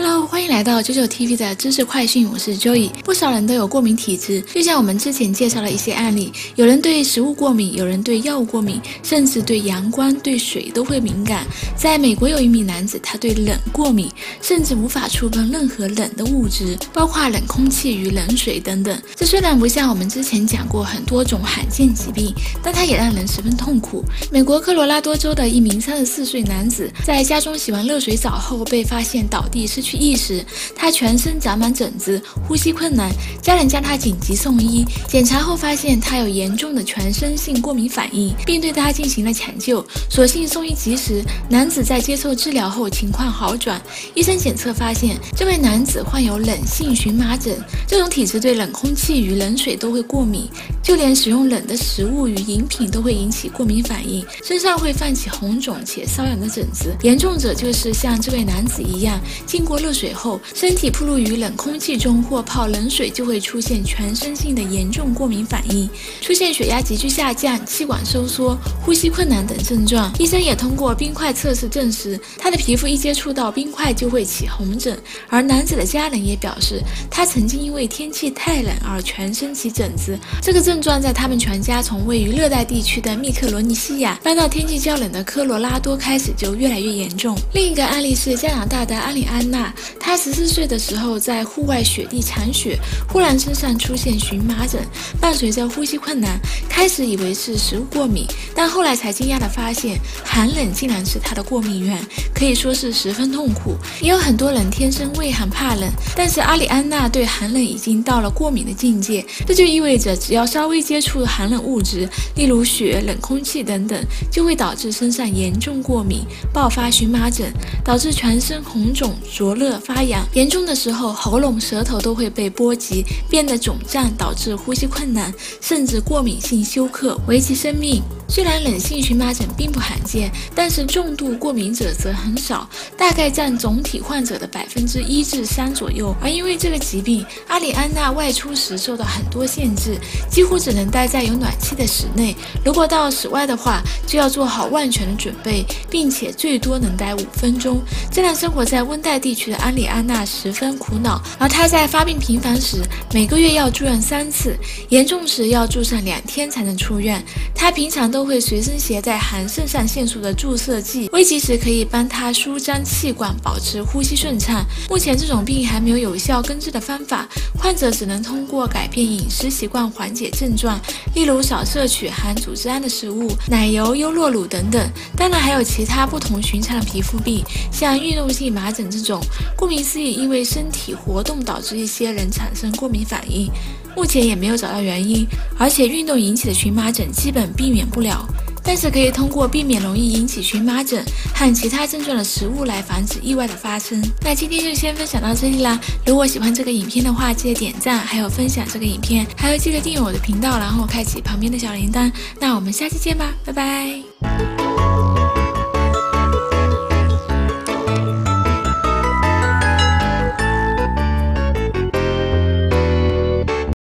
Hello， 欢迎来到99TV 的知识快讯，我是 Joey。不少人都有过敏体质，就像我们之前介绍了一些案例，有人对食物过敏，有人对药物过敏，甚至对阳光、对水都会敏感。在美国有一名男子，他对冷过敏，甚至无法触碰任何冷的物质，包括冷空气与冷水等等。这虽然不像我们之前讲过很多种罕见疾病，但它也让人十分痛苦。美国科罗拉多州的一名34岁男子，在家中洗完热水澡后被发现倒地失去意识，他全身长满疹子，呼吸困难，家人将他紧急送医，检查后发现他有严重的全身性过敏反应，并对他进行了抢救。所幸送医及时，男子在接受治疗后情况好转。医生检测发现，这位男子患有冷性荨麻疹，这种体质对冷空气与冷水都会过敏，就连使用冷的食物与饮品都会引起过敏反应，身上会泛起红肿且瘙痒的疹子。严重者就是像这位男子一样，经过热水后，身体暴露于冷空气中或泡冷水，就会出现全身性的严重过敏反应，出现血压急剧下降、气管收缩、呼吸困难等症状。医生也通过冰块测试证实，他的皮肤一接触到冰块就会起红疹。而男子的家人也表示，他曾经因为天气太冷而全身起疹子，这个症状在他们全家从位于热带地区的密克罗尼西亚搬到天气较冷的科罗拉多开始就越来越严重。另一个案例是加拿大的阿里安娜，她14岁的时候在户外雪地铲雪，忽然身上出现荨麻疹，伴随着呼吸困难，开始以为是食物过敏，但后来才惊讶地发现寒冷竟然是她的过敏源，可以说是十分痛苦。也有很多人天生畏寒怕冷，但是阿里安娜对寒冷已经到了过敏的境界，这就意味着只要稍微接触寒冷物质，例如雪、冷空气等等，就会导致身上严重过敏，爆发荨麻疹，导致全身红肿、灼热、发痒，严重的时候喉咙、舌头都会被波及，变得肿胀，导致呼吸困难，甚至过敏性休克，危及生命。虽然冷性荨麻疹并不罕见，但是重度过敏者则很少，大概占总体患者的1%至3%左右。而因为这个疾病，阿里安娜外出时受到很多限制，几乎只能待在有暖气的室内，如果到室外的话，就要做好万全的准备，并且最多能待5分钟。这让生活在温带地区的阿里安娜十分苦恼。而她在发病频繁时，每个月要住院3次，严重时要住上2天才能出院。她平常都会随身携带含肾上腺素的注射剂，危急时可以帮她舒张气管，保持呼吸顺畅。目前这种病还没有有效根治的方法，患者只能通过改变饮食习惯缓解症状，例如少摄取含组织胺的食物、奶油、优酪乳等等。当然还有其他不同寻常的皮肤病，像运动性麻疹这种，顾名思义，因为身体活动导致一些人产生过敏反应，目前也没有找到原因，而且运动引起的荨麻疹基本避免不了，但是可以通过避免容易引起荨麻疹和其他症状的食物来防止意外的发生。那今天就先分享到这里啦，如果喜欢这个影片的话，记得点赞，还有分享这个影片，还有记得订阅我的频道，然后开启旁边的小铃铛。那我们下期见吧，拜拜。